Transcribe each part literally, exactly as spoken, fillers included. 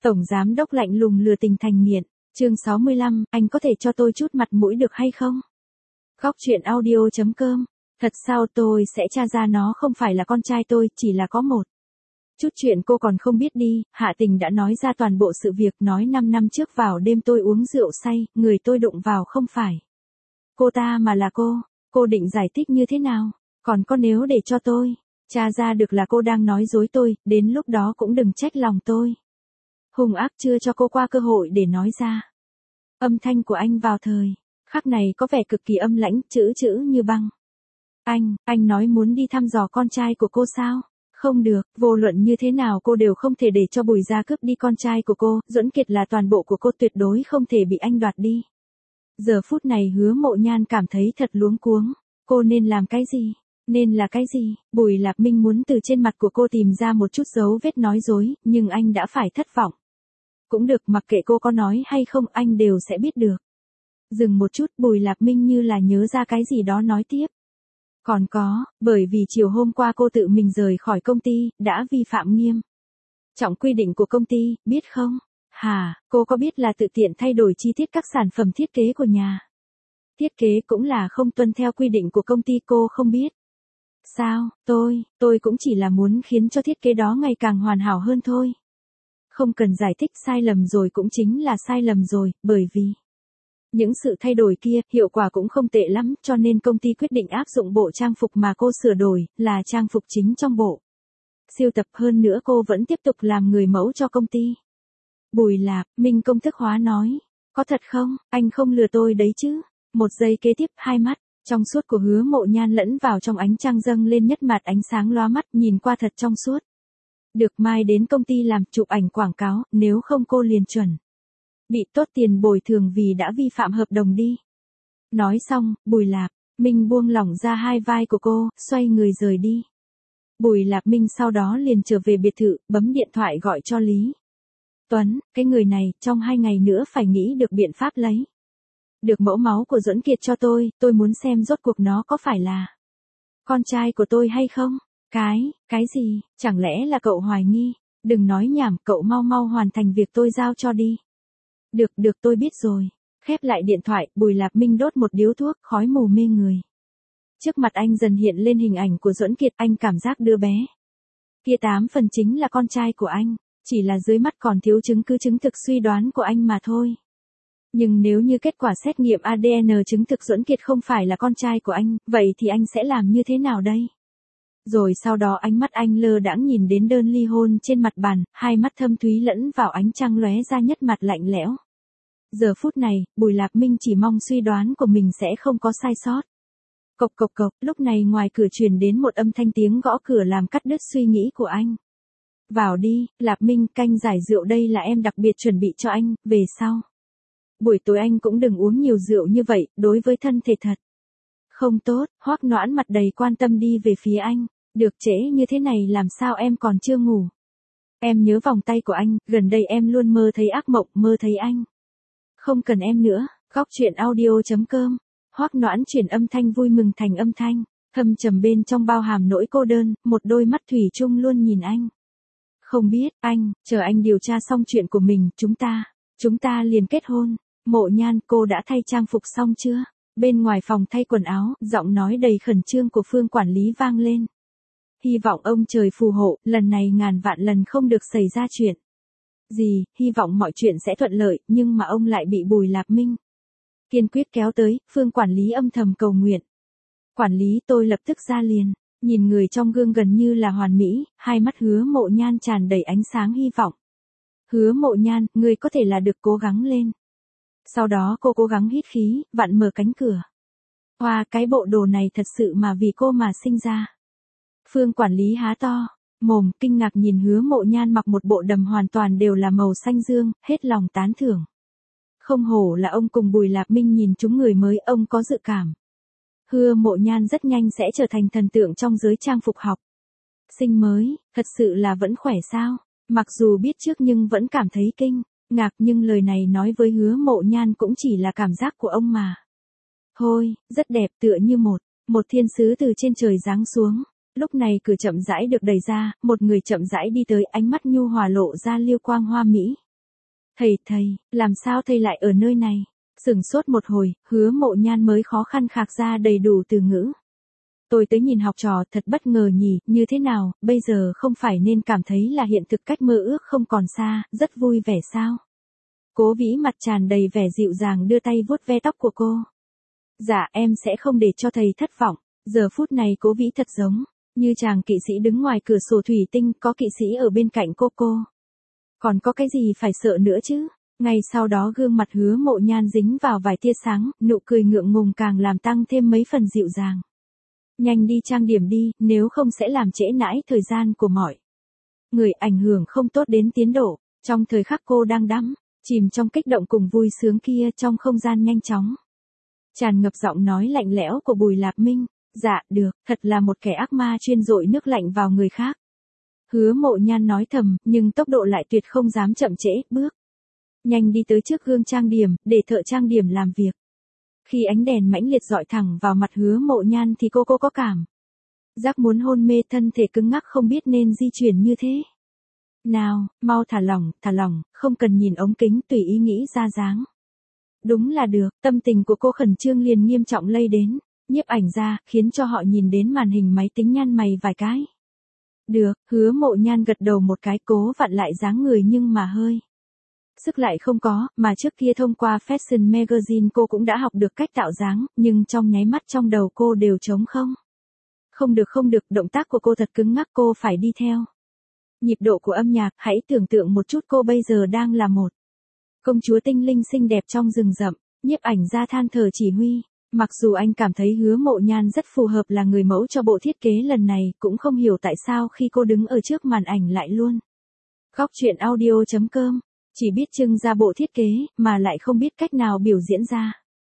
Tổng giám đốc lạnh lùng lừa tình thành nghiện. Chương sáu mươi lăm, anh có thể cho tôi chút mặt mũi được hay không? Góc truyện audio chấm com. Thật sao tôi sẽ tra ra nó không phải là con trai tôi, chỉ là có một chút chuyện cô còn không biết đi. Hạ Tình đã nói ra toàn bộ sự việc, nói năm năm trước vào đêm tôi uống rượu say, người tôi đụng vào không phải cô ta mà là cô. Cô định giải thích như thế nào? Còn có nếu để cho tôi tra ra được là cô đang nói dối tôi, đến lúc đó cũng đừng trách lòng tôi hung ác chưa cho cô qua cơ hội để nói ra. Âm thanh của anh vào thời khắc này có vẻ cực kỳ âm lãnh, chữ chữ như băng. Anh, anh nói muốn đi thăm dò con trai của cô sao? Không được, vô luận như thế nào cô đều không thể để cho Bùi gia cướp đi con trai của cô, Duẫn Kiệt là toàn bộ của cô, tuyệt đối không thể bị anh đoạt đi. Giờ phút này Hứa Mộ Nhan cảm thấy thật luống cuống, cô nên làm cái gì? Nên là cái gì? Bùi Lạp Minh muốn từ trên mặt của cô tìm ra một chút dấu vết nói dối, nhưng anh đã phải thất vọng. Cũng được, mặc kệ cô có nói hay không, anh đều sẽ biết được. Dừng một chút, Bùi Lạp Minh như là nhớ ra cái gì đó nói tiếp. Còn có, bởi vì chiều hôm qua cô tự mình rời khỏi công ty, đã vi phạm nghiêm trọng quy định của công ty, biết không? Hà, cô có biết là tự tiện thay đổi chi tiết các sản phẩm thiết kế của nhà thiết kế cũng là không tuân theo quy định của công ty, cô không biết sao? Tôi, tôi cũng chỉ là muốn khiến cho thiết kế đó ngày càng hoàn hảo hơn thôi. Không cần giải thích, sai lầm rồi cũng chính là sai lầm rồi, bởi vì những sự thay đổi kia, hiệu quả cũng không tệ lắm, cho nên công ty quyết định áp dụng bộ trang phục mà cô sửa đổi, là trang phục chính trong bộ siêu tập, hơn nữa cô vẫn tiếp tục làm người mẫu cho công ty. Bùi Lạp Minh công thức hóa nói, có thật không, anh không lừa tôi đấy chứ? Một giây kế tiếp, hai mắt trong suốt của Hứa Mộ Nhan lẫn vào trong ánh trăng dâng lên nhất mặt ánh sáng lóa mắt, nhìn qua thật trong suốt. Được, mai đến công ty làm, chụp ảnh quảng cáo, nếu không cô liền chuẩn bị tốt tiền bồi thường vì đã vi phạm hợp đồng đi. Nói xong, Bùi Lạp Minh buông lỏng ra hai vai của cô, xoay người rời đi. Bùi Lạp Minh sau đó liền trở về biệt thự, bấm điện thoại gọi cho Lý Tuấn, cái người này, trong hai ngày nữa phải nghĩ được biện pháp lấy được mẫu máu của Duẫn Kiệt cho tôi, tôi muốn xem rốt cuộc nó có phải là con trai của tôi hay không? Cái, cái gì, chẳng lẽ là cậu hoài nghi? Đừng nói nhảm, cậu mau mau hoàn thành việc tôi giao cho đi. Được, được, tôi biết rồi. Khép lại điện thoại, Bùi Lạp Minh đốt một điếu thuốc, khói mù mê người. Trước mặt anh dần hiện lên hình ảnh của Duẫn Kiệt, anh cảm giác đứa bé kia tám phần chính là con trai của anh, chỉ là dưới mắt còn thiếu chứng cứ chứng thực suy đoán của anh mà thôi. Nhưng nếu như kết quả xét nghiệm a đê en chứng thực Duẫn Kiệt không phải là con trai của anh, vậy thì anh sẽ làm như thế nào đây? Rồi sau đó ánh mắt anh lơ đãng nhìn đến đơn ly hôn trên mặt bàn, hai mắt thâm thúy lẫn vào ánh trăng lóe ra nhất mặt lạnh lẽo. Giờ phút này, Bùi Lạp Minh chỉ mong suy đoán của mình sẽ không có sai sót. Cộc cộc cộc, lúc này ngoài cửa truyền đến một âm thanh tiếng gõ cửa làm cắt đứt suy nghĩ của anh. Vào đi, Lạp Minh, canh giải rượu đây là em đặc biệt chuẩn bị cho anh, về sau buổi tối anh cũng đừng uống nhiều rượu như vậy, đối với thân thể thật không tốt. Hoắc Noãn mặt đầy quan tâm đi về phía anh. Được, trễ như thế này làm sao em còn chưa ngủ? Em nhớ vòng tay của anh, gần đây em luôn mơ thấy ác mộng, mơ thấy anh không cần em nữa. Góc truyện audio chấm com. Hoắc Noãn chuyển âm thanh vui mừng thành âm thanh thâm trầm bên trong bao hàm nỗi cô đơn, một đôi mắt thủy chung luôn nhìn anh. Không biết, anh, chờ anh điều tra xong chuyện của mình, chúng ta, chúng ta liền kết hôn. Mộ Nhan, cô đã thay trang phục xong chưa? Bên ngoài phòng thay quần áo, giọng nói đầy khẩn trương của Phương quản lý vang lên. Hy vọng ông trời phù hộ, lần này ngàn vạn lần không được xảy ra chuyện gì, hy vọng mọi chuyện sẽ thuận lợi, nhưng mà ông lại bị Bùi Lạp Minh kiên quyết kéo tới. Phương quản lý âm thầm cầu nguyện. Quản lý, tôi lập tức ra liền. Nhìn người trong gương gần như là hoàn mỹ, hai mắt Hứa Mộ Nhan tràn đầy ánh sáng hy vọng. Hứa Mộ Nhan, ngươi có thể là được, cố gắng lên. Sau đó cô cố gắng hít khí, vặn mở cánh cửa. Hoa, cái bộ đồ này thật sự mà vì cô mà sinh ra. Phương quản lý há to mồm, kinh ngạc nhìn Hứa Mộ Nhan mặc một bộ đầm hoàn toàn đều là màu xanh dương, hết lòng tán thưởng. Không hổ là ông cùng Bùi Lạp Minh nhìn chúng người mới, ông có dự cảm. Hứa Mộ Nhan rất nhanh sẽ trở thành thần tượng trong giới trang phục học sinh mới, thật sự là vẫn khỏe sao? Mặc dù biết trước nhưng vẫn cảm thấy kinh ngạc, nhưng lời này nói với Hứa Mộ Nhan cũng chỉ là cảm giác của ông mà thôi. Rất đẹp, tựa như một một thiên sứ từ trên trời giáng xuống. Lúc này cửa chậm rãi được đẩy ra, một người chậm rãi đi tới, ánh mắt nhu hòa lộ ra liêu quang hoa mỹ. Thầy, thầy, làm sao thầy lại ở nơi này? Sửng sốt một hồi, Hứa Mộ Nhan mới khó khăn khạc ra đầy đủ từ ngữ. Tôi tới nhìn học trò thật bất ngờ nhỉ, như thế nào, bây giờ không phải nên cảm thấy là hiện thực cách mơ ước không còn xa, rất vui vẻ sao? Cố Vĩ mặt tràn đầy vẻ dịu dàng đưa tay vuốt ve tóc của cô. Dạ em sẽ không để cho thầy thất vọng, giờ phút này Cố Vĩ thật giống như chàng kỵ sĩ đứng ngoài cửa sổ thủy tinh, có kỵ sĩ ở bên cạnh cô cô. Còn có cái gì phải sợ nữa chứ? Ngay sau đó gương mặt Hứa Mộ Nhan dính vào vài tia sáng, nụ cười ngượng ngùng càng làm tăng thêm mấy phần dịu dàng. Nhanh đi trang điểm đi, nếu không sẽ làm trễ nãi thời gian của mọi người, ảnh hưởng không tốt đến tiến độ. Trong thời khắc cô đang đắm chìm trong kích động cùng vui sướng kia, trong không gian nhanh chóng tràn ngập giọng nói lạnh lẽo của Bùi Lạp Minh. Dạ, được, thật là một kẻ ác ma chuyên dội nước lạnh vào người khác. Hứa Mộ Nhan nói thầm, nhưng tốc độ lại tuyệt không dám chậm trễ, bước nhanh đi tới trước gương trang điểm, để thợ trang điểm làm việc. Khi ánh đèn mãnh liệt dọi thẳng vào mặt Hứa Mộ Nhan thì cô cô có cảm giác muốn hôn mê, thân thể cứng ngắc không biết nên di chuyển như thế nào. Mau thả lỏng, thả lỏng, không cần nhìn ống kính, tùy ý nghĩ ra dáng. Đúng là được, tâm tình của cô khẩn trương liền nghiêm trọng lây đến nhiếp ảnh ra, khiến cho họ nhìn đến màn hình máy tính nhăn mày vài cái. Được, Hứa Mộ Nhan gật đầu một cái, cố vặn lại dáng người nhưng mà hơi sức lại không có, mà trước kia thông qua Fashion Magazine cô cũng đã học được cách tạo dáng, nhưng trong nháy mắt trong đầu cô đều trống không. Không được không được, động tác của cô thật cứng ngắc, cô phải đi theo nhịp độ của âm nhạc. Hãy tưởng tượng một chút, cô bây giờ đang là một công chúa tinh linh xinh đẹp trong rừng rậm. Nhiếp ảnh ra than thở chỉ huy. Mặc dù anh cảm thấy Hứa Mộ Nhan rất phù hợp là người mẫu cho bộ thiết kế lần này, cũng không hiểu tại sao khi cô đứng ở trước màn ảnh lại luôn khóc. Chuyện audio chấm com chỉ biết trưng ra bộ thiết kế, mà lại không biết cách nào biểu diễn ra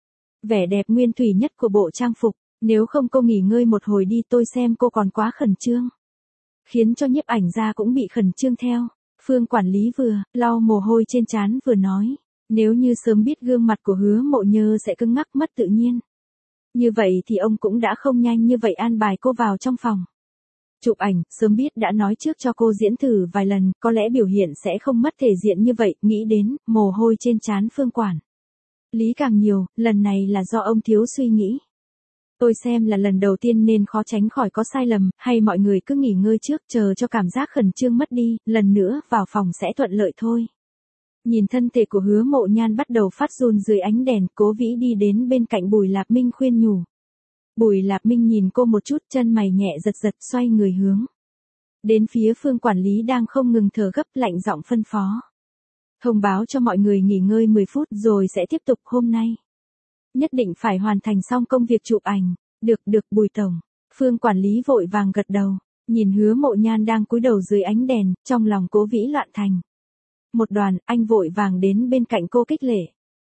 vẻ đẹp nguyên thủy nhất của bộ trang phục. Nếu không cô nghỉ ngơi một hồi đi, tôi xem cô còn quá khẩn trương. Khiến cho nhiếp ảnh ra cũng bị khẩn trương theo. Phương quản lý vừa lau mồ hôi trên trán vừa nói, nếu như sớm biết gương mặt của Hứa Mộ Nhơ sẽ cứng ngắc mất tự nhiên như vậy thì ông cũng đã không nhanh như vậy an bài cô vào trong phòng chụp ảnh. Sớm biết đã nói trước cho cô diễn thử vài lần, có lẽ biểu hiện sẽ không mất thể diện như vậy. Nghĩ đến mồ hôi trên trán Phương quản lý càng nhiều, lần này là do ông thiếu suy nghĩ. Tôi xem là lần đầu tiên nên khó tránh khỏi có sai lầm, hay mọi người cứ nghỉ ngơi trước, chờ cho cảm giác khẩn trương mất đi, lần nữa vào phòng sẽ thuận lợi thôi. Nhìn thân thể của Hứa Mộ Nhan bắt đầu phát run dưới ánh đèn, Cố Vĩ đi đến bên cạnh Bùi Lạp Minh khuyên nhủ. Bùi Lạp Minh nhìn cô một chút, chân mày nhẹ giật giật, xoay người hướng đến phía Phương quản lý đang không ngừng thở gấp, lạnh giọng phân phó. Thông báo cho mọi người nghỉ ngơi mười phút rồi sẽ tiếp tục. Hôm nay nhất định phải hoàn thành xong công việc chụp ảnh. Được, được Bùi tổng. Phương quản lý vội vàng gật đầu. Nhìn Hứa Mộ Nhan đang cúi đầu dưới ánh đèn, trong lòng Cố Vĩ loạn thành một đoàn. Anh vội vàng đến bên cạnh cô khích lệ.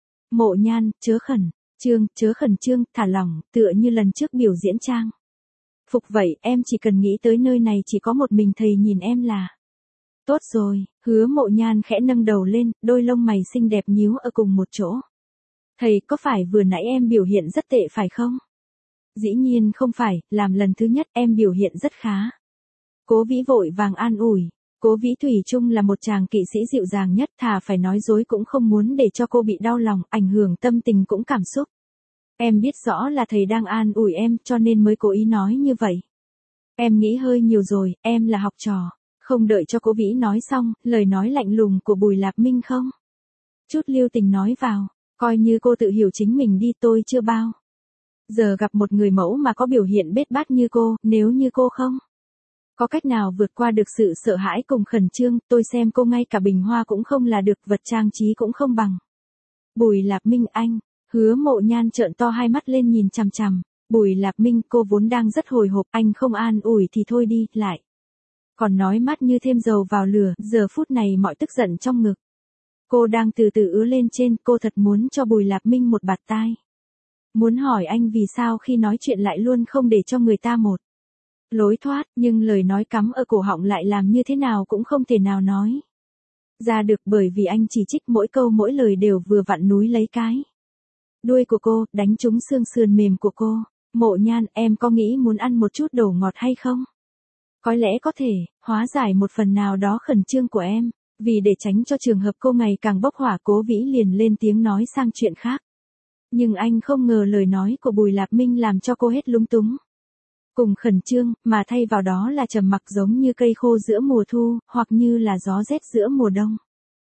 Mộ Nhan, chớ khẩn trương, chớ khẩn trương, thả lỏng, tựa như lần trước biểu diễn trang phục vậy, em chỉ cần nghĩ tới nơi này chỉ có một mình thầy nhìn em là tốt rồi. Hứa Mộ Nhan khẽ nâng đầu lên, đôi lông mày xinh đẹp nhíu ở cùng một chỗ. Thầy, có phải vừa nãy em biểu hiện rất tệ phải không? Dĩ nhiên không phải, làm lần thứ nhất em biểu hiện rất khá. Cố Vĩ vội vàng an ủi. Cố Vĩ thủy chung là một chàng kỵ sĩ dịu dàng nhất, thà phải nói dối cũng không muốn để cho cô bị đau lòng, ảnh hưởng tâm tình cũng cảm xúc. Em biết rõ là thầy đang an ủi em, cho nên mới cố ý nói như vậy. Em nghĩ hơi nhiều rồi, em là học trò. Không đợi cho Cố Vĩ nói xong, lời nói lạnh lùng của Bùi Lạp Minh không chút lưu tình nói vào. Coi như cô tự hiểu chính mình đi, tôi chưa bao giờ gặp một người mẫu mà có biểu hiện bết bát như cô. Nếu như cô không có cách nào vượt qua được sự sợ hãi cùng khẩn trương, tôi xem cô ngay cả bình hoa cũng không là được, vật trang trí cũng không bằng. Bùi Lạp Minh anh. Hứa Mộ Nhan trợn to hai mắt lên nhìn chằm chằm Bùi Lạp Minh, cô vốn đang rất hồi hộp, anh không an ủi thì thôi đi, lại còn nói mát như thêm dầu vào lửa. Giờ phút này mọi tức giận trong ngực cô đang từ từ ứa lên trên. Cô thật muốn cho Bùi Lạp Minh một bạt tai. Muốn hỏi anh vì sao khi nói chuyện lại luôn không để cho người ta một lối thoát, nhưng lời nói cắm ở cổ họng lại làm như thế nào cũng không thể nào nói ra được, bởi vì anh chỉ trích mỗi câu mỗi lời đều vừa vặn núi lấy cái đuôi của cô, đánh trúng xương sườn mềm của cô. Mộ Nhan, em có nghĩ muốn ăn một chút đồ ngọt hay không? Có lẽ có thể hóa giải một phần nào đó khẩn trương của em. Vì để tránh cho trường hợp cô ngày càng bốc hỏa, Cố Vĩ liền lên tiếng nói sang chuyện khác. Nhưng anh không ngờ lời nói của Bùi Lạp Minh làm cho cô hết lúng túng. Cùng khẩn trương, mà thay vào đó là trầm mặc giống như cây khô giữa mùa thu, hoặc như là gió rét giữa mùa đông.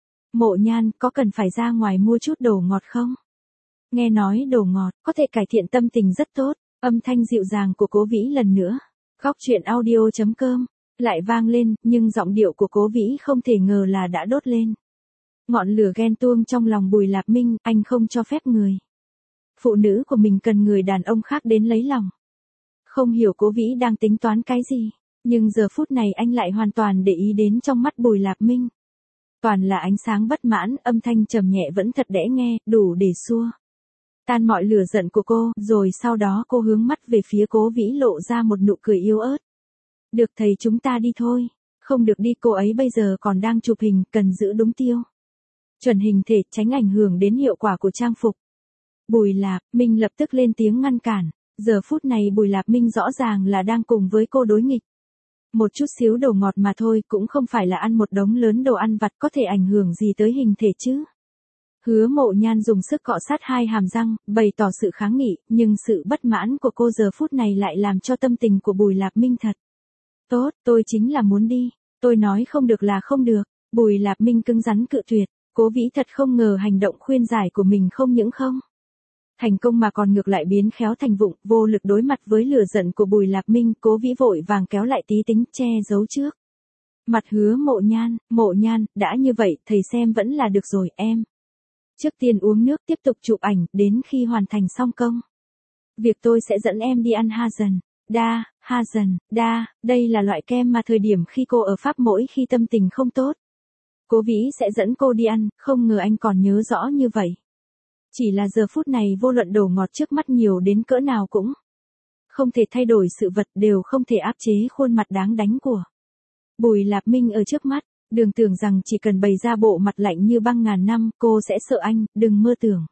Mộ Nhan, có cần phải ra ngoài mua chút đồ ngọt không? Nghe nói đồ ngọt, có thể cải thiện tâm tình rất tốt. Âm thanh dịu dàng của Cố Vĩ lần nữa. Góc truyện audio chấm com lại vang lên, nhưng giọng điệu của Cố Vĩ không thể ngờ là đã đốt lên. Ngọn lửa ghen tuông trong lòng Bùi Lạp Minh, anh không cho phép người phụ nữ của mình cần người đàn ông khác đến lấy lòng. Không hiểu Cố Vĩ đang tính toán cái gì, nhưng giờ phút này anh lại hoàn toàn để ý đến trong mắt Bùi Lạp Minh. Toàn là ánh sáng bất mãn, âm thanh trầm nhẹ vẫn thật đẽ nghe, đủ để xua tan mọi lửa giận của cô, rồi sau đó cô hướng mắt về phía Cố Vĩ lộ ra một nụ cười yếu ớt. Được thầy, chúng ta đi thôi. Không được đi, cô ấy bây giờ còn đang chụp hình, cần giữ đúng tiêu chuẩn hình thể, tránh ảnh hưởng đến hiệu quả của trang phục. Bùi Lạp Minh lập tức lên tiếng ngăn cản. Giờ phút này Bùi Lạp Minh rõ ràng là đang cùng với cô đối nghịch. Một chút xíu đồ ngọt mà thôi, cũng không phải là ăn một đống lớn đồ ăn vặt có thể ảnh hưởng gì tới hình thể chứ. Hứa Mộ Nhan dùng sức cọ sát hai hàm răng, bày tỏ sự kháng nghị, nhưng sự bất mãn của cô giờ phút này lại làm cho tâm tình của Bùi Lạp Minh thật tốt. Tôi chính là muốn đi, tôi nói không được là không được. Bùi Lạp Minh cứng rắn cự tuyệt. Cố Vĩ thật không ngờ hành động khuyên giải của mình không những không thành công mà còn ngược lại biến khéo thành vụng, vô lực đối mặt với lửa giận của Bùi Lạp Minh. Cố Vĩ vội vàng kéo lại tí tính, che giấu trước mặt Hứa Mộ Nhan. Mộ Nhan, đã như vậy, thầy xem vẫn là được rồi, em trước tiên uống nước, tiếp tục chụp ảnh, đến khi hoàn thành xong công việc tôi sẽ dẫn em đi ăn Hazen đa. Hazen đa, đây là loại kem mà thời điểm khi cô ở Pháp mỗi khi tâm tình không tốt, Cố Vĩ sẽ dẫn cô đi ăn. Không ngờ anh còn nhớ rõ như vậy. Chỉ là giờ phút này vô luận đồ ngọt trước mắt nhiều đến cỡ nào cũng không thể thay đổi sự vật, đều không thể áp chế khuôn mặt đáng đánh của Bùi Lạp Minh ở trước mắt. Đừng tưởng rằng chỉ cần bày ra bộ mặt lạnh như băng ngàn năm, cô sẽ sợ anh, đừng mơ tưởng.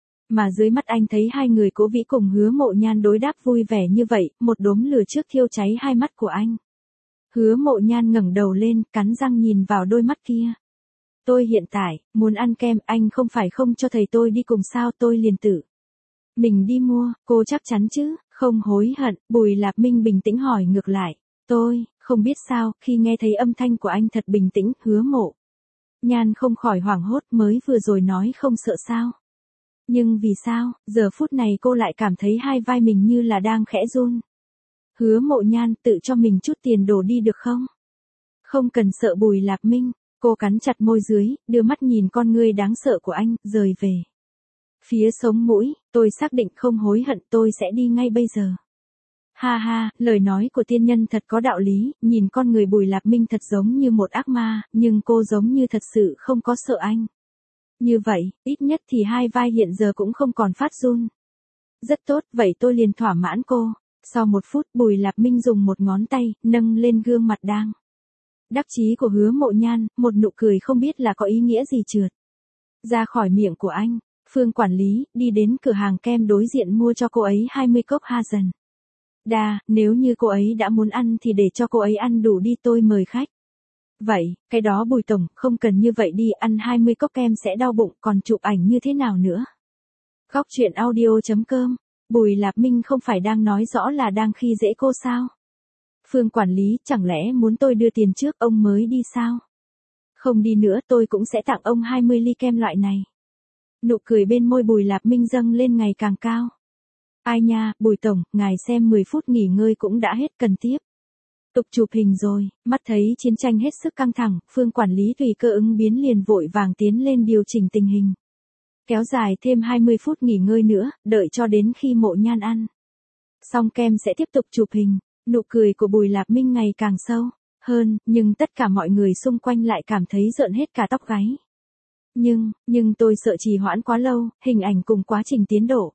Mà dưới mắt anh thấy hai người Cố Vĩ cùng Hứa Mộ Nhan đối đáp vui vẻ như vậy, một đốm lửa trước thiêu cháy hai mắt của anh. Hứa Mộ Nhan ngẩng đầu lên, cắn răng nhìn vào đôi mắt kia. Tôi hiện tại muốn ăn kem, anh không phải không cho thầy tôi đi cùng sao? Tôi liền tự mình đi mua. Cô chắc chắn chứ, không hối hận? Bùi Lạp Minh bình tĩnh hỏi ngược lại. Tôi không biết sao, khi nghe thấy âm thanh của anh thật bình tĩnh, Hứa Mộ Nhan không khỏi hoảng hốt, mới vừa rồi nói không sợ sao? Nhưng vì sao, giờ phút này cô lại cảm thấy hai vai mình như là đang khẽ run. Hứa Mộ Nhan, tự cho mình chút tiền đồ đi được không? Không cần sợ. Bùi Lạp Minh, cô cắn chặt môi dưới, đưa mắt nhìn con ngươi đáng sợ của anh, rời về phía sống mũi. Tôi xác định không hối hận, tôi sẽ đi ngay bây giờ. Ha ha, lời nói của tiên nhân thật có đạo lý. Nhìn con người Bùi Lạp Minh thật giống như một ác ma, nhưng cô giống như thật sự không có sợ anh. Như vậy, ít nhất thì hai vai hiện giờ cũng không còn phát run. Rất tốt, vậy tôi liền thỏa mãn cô. Sau một phút, Bùi Lạp Minh dùng một ngón tay, nâng lên gương mặt đang đắc chí của Hứa Mộ Nhan, một nụ cười không biết là có ý nghĩa gì trượt ra khỏi miệng của anh. Phương quản lý, đi đến cửa hàng kem đối diện mua cho cô ấy hai mươi cốc Hazen đa, nếu như cô ấy đã muốn ăn thì để cho cô ấy ăn đủ đi, tôi mời khách. Vậy, cái đó Bùi tổng, không cần như vậy đi, ăn hai mươi cốc kem sẽ đau bụng, còn chụp ảnh như thế nào nữa? Góc truyện audio chấm com Bùi Lạp Minh không phải đang nói rõ là đang khi dễ cô sao? Phương quản lý, chẳng lẽ muốn tôi đưa tiền trước ông mới đi sao? Không đi nữa, tôi cũng sẽ tặng ông hai mươi ly kem loại này. Nụ cười bên môi Bùi Lạp Minh dâng lên ngày càng cao. Ai nha, Bùi tổng, ngài xem mười phút nghỉ ngơi cũng đã hết, cần tiếp tục chụp hình rồi. Mắt thấy chiến tranh hết sức căng thẳng, Phương quản lý tùy cơ ứng biến liền vội vàng tiến lên điều chỉnh tình hình. Kéo dài thêm hai mươi phút nghỉ ngơi nữa, đợi cho đến khi Mộ Nhan ăn xong kem sẽ tiếp tục chụp hình. Nụ cười của Bùi Lạp Minh ngày càng sâu hơn, nhưng tất cả mọi người xung quanh lại cảm thấy rợn hết cả tóc gáy. Nhưng, nhưng tôi sợ trì hoãn quá lâu, hình ảnh cùng quá trình tiến độ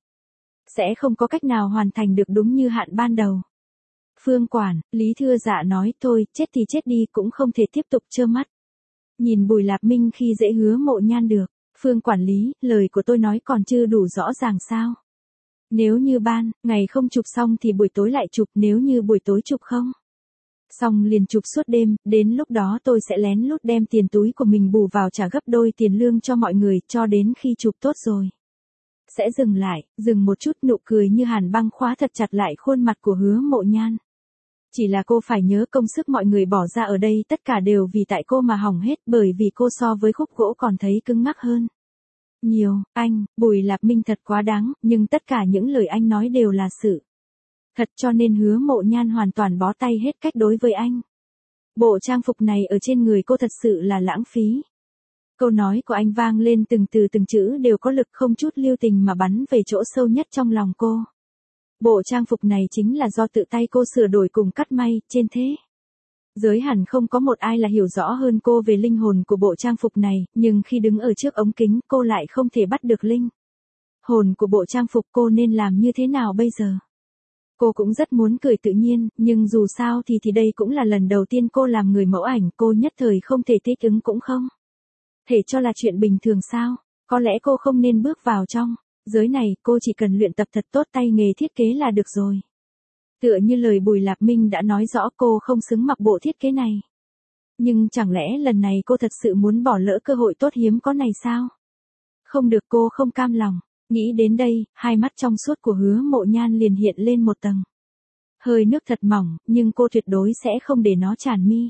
sẽ không có cách nào hoàn thành được đúng như hạn ban đầu. Phương quản lý thưa dạ nói, thôi, chết thì chết đi, cũng không thể tiếp tục trơ mắt nhìn Bùi Lạp Minh khi dễ Hứa Mộ Nhan được. Phương quản lý, lời của tôi nói còn chưa đủ rõ ràng sao? Nếu như ban ngày không chụp xong thì buổi tối lại chụp, nếu như buổi tối chụp không Xong liền chụp suốt đêm, đến lúc đó tôi sẽ lén lút đem tiền túi của mình bù vào trả gấp đôi tiền lương cho mọi người, cho đến khi chụp tốt rồi. Sẽ dừng lại, dừng một chút, nụ cười như hàn băng khóa thật chặt lại khuôn mặt của Hứa Mộ Nhan. Chỉ là cô phải nhớ công sức mọi người bỏ ra ở đây tất cả đều vì tại cô mà hỏng hết, bởi vì cô so với khúc gỗ còn thấy cứng ngắc hơn nhiều. Anh, Bùi Lạp Minh thật quá đáng, nhưng tất cả những lời anh nói đều là sự thật, cho nên Hứa Mộ Nhan hoàn toàn bó tay hết cách đối với anh. Bộ trang phục này ở trên người cô thật sự là lãng phí. Câu nói của anh vang lên từng từ từng chữ đều có lực, không chút lưu tình mà bắn về chỗ sâu nhất trong lòng cô. Bộ trang phục này chính là do tự tay cô sửa đổi cùng cắt may, trên thế giới hẳn không có một ai là hiểu rõ hơn cô về linh hồn của bộ trang phục này, nhưng khi đứng ở trước ống kính cô lại không thể bắt được linh hồn của bộ trang phục. Cô nên làm như thế nào bây giờ? Cô cũng rất muốn cười tự nhiên, nhưng dù sao thì thì đây cũng là lần đầu tiên cô làm người mẫu ảnh, cô nhất thời không thể thích ứng cũng không thể cho là chuyện bình thường sao? Có lẽ cô không nên bước vào trong giới này, cô chỉ cần luyện tập thật tốt tay nghề thiết kế là được rồi. Tựa như lời Bùi Lạp Minh đã nói rõ, cô không xứng mặc bộ thiết kế này. Nhưng chẳng lẽ lần này cô thật sự muốn bỏ lỡ cơ hội tốt hiếm có này sao? Không được, cô không cam lòng. Nghĩ đến đây, hai mắt trong suốt của Hứa Mộ Nhan liền hiện lên một tầng hơi nước thật mỏng, nhưng cô tuyệt đối sẽ không để nó tràn mi.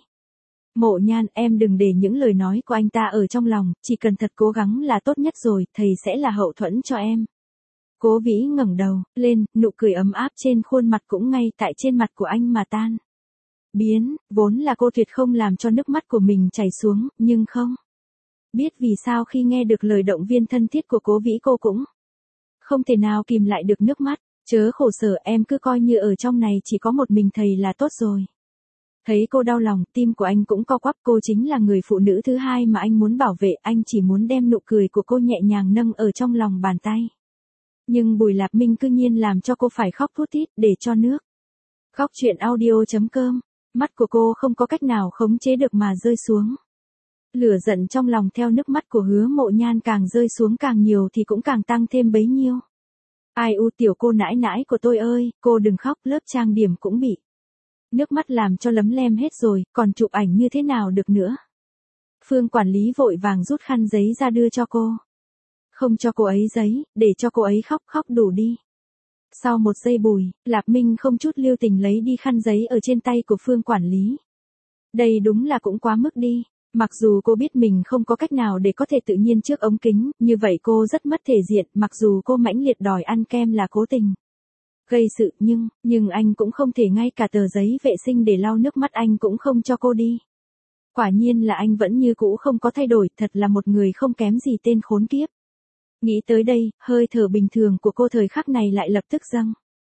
Mộ Nhan, em đừng để những lời nói của anh ta ở trong lòng, chỉ cần thật cố gắng là tốt nhất rồi, thầy sẽ là hậu thuẫn cho em. Cố Vĩ ngẩng đầu lên, nụ cười ấm áp trên khuôn mặt cũng ngay tại trên mặt của anh mà tan biến. Vốn là cô tuyệt không làm cho nước mắt của mình chảy xuống, nhưng không biết vì sao khi nghe được lời động viên thân thiết của Cố Vĩ cô cũng không thể nào kìm lại được nước mắt. Chớ khổ sở, em cứ coi như ở trong này chỉ có một mình thầy là tốt rồi. Thấy cô đau lòng, tim của anh cũng co quắp, cô chính là người phụ nữ thứ hai mà anh muốn bảo vệ, anh chỉ muốn đem nụ cười của cô nhẹ nhàng nâng ở trong lòng bàn tay. Nhưng Bùi Lạp Minh cư nhiên làm cho cô phải khóc thút thít để cho nước. Khóc chuyện audio chấm com, mắt của cô không có cách nào khống chế được mà rơi xuống. Lửa giận trong lòng theo nước mắt của Hứa Mộ Nhan càng rơi xuống càng nhiều thì cũng càng tăng thêm bấy nhiêu. Ai u, tiểu cô nãi nãi của tôi ơi, cô đừng khóc, lớp trang điểm cũng bị nước mắt làm cho lấm lem hết rồi, còn chụp ảnh như thế nào được nữa. Phương quản lý vội vàng rút khăn giấy ra đưa cho cô. Không cho cô ấy giấy, để cho cô ấy khóc, khóc đủ đi. Sau một giây Bùi Lạp Minh không chút lưu tình lấy đi khăn giấy ở trên tay của Phương quản lý. Đây đúng là cũng quá mức đi. Mặc dù cô biết mình không có cách nào để có thể tự nhiên trước ống kính, như vậy cô rất mất thể diện, mặc dù cô mãnh liệt đòi ăn kem là cố tình gây sự, nhưng, nhưng anh cũng không thể ngay cả tờ giấy vệ sinh để lau nước mắt anh cũng không cho cô đi. Quả nhiên là anh vẫn như cũ không có thay đổi, thật là một người không kém gì tên khốn kiếp. Nghĩ tới đây, hơi thở bình thường của cô thời khắc này lại lập tức dâng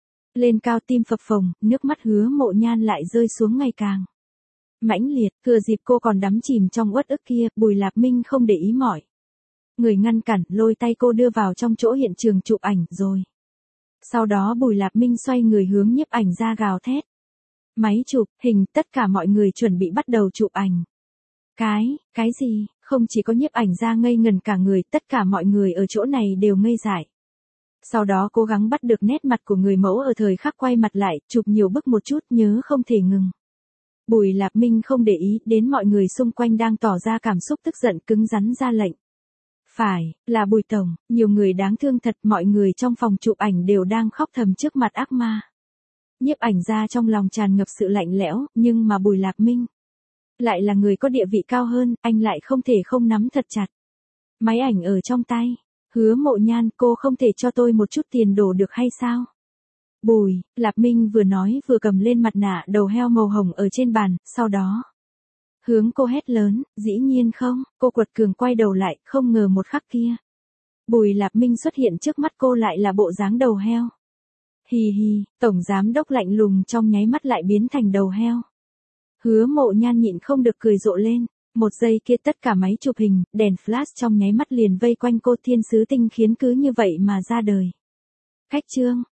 lên cao, tim phập phồng, nước mắt Hứa Mộ Nhan lại rơi xuống ngày càng mãnh liệt. Thừa dịp cô còn đắm chìm trong uất ức kia, Bùi Lạp Minh không để ý mọi người ngăn cản, lôi tay cô đưa vào trong chỗ hiện trường chụp ảnh rồi. Sau đó Bùi Lạp Minh xoay người hướng nhiếp ảnh ra gào thét. Máy chụp hình, tất cả mọi người chuẩn bị bắt đầu chụp ảnh. Cái, cái gì? Không chỉ có nhiếp ảnh ra ngây ngần cả người, tất cả mọi người ở chỗ này đều ngây dại. Sau đó cố gắng bắt được nét mặt của người mẫu ở thời khắc quay mặt lại, chụp nhiều bức một chút, nhớ không thể ngừng. Bùi Lạp Minh không để ý đến mọi người xung quanh đang tỏ ra cảm xúc tức giận, cứng rắn ra lệnh. Phải, là Bùi Tổng, nhiều người đáng thương thật, mọi người trong phòng chụp ảnh đều đang khóc thầm trước mặt ác ma. Nhiếp ảnh ra trong lòng tràn ngập sự lạnh lẽo, nhưng mà Bùi Lạp Minh lại là người có địa vị cao hơn, anh lại không thể không nắm thật chặt máy ảnh ở trong tay. Hứa Mộ Nhan, cô không thể cho tôi một chút tiền đổ được hay sao? Bùi Lạp Minh vừa nói vừa cầm lên mặt nạ đầu heo màu hồng ở trên bàn, sau đó hướng cô hét lớn, dĩ nhiên không. Cô quật cường quay đầu lại, không ngờ một khắc kia Bùi Lạp Minh xuất hiện trước mắt cô lại là bộ dáng đầu heo. Hì hì, tổng giám đốc lạnh lùng trong nháy mắt lại biến thành đầu heo. Hứa Mộ Nhan nhịn không được cười rộ lên. Một giây kia tất cả máy chụp hình, đèn flash trong nháy mắt liền vây quanh cô, thiên sứ tinh khiến cứ như vậy mà ra đời. Khách trương,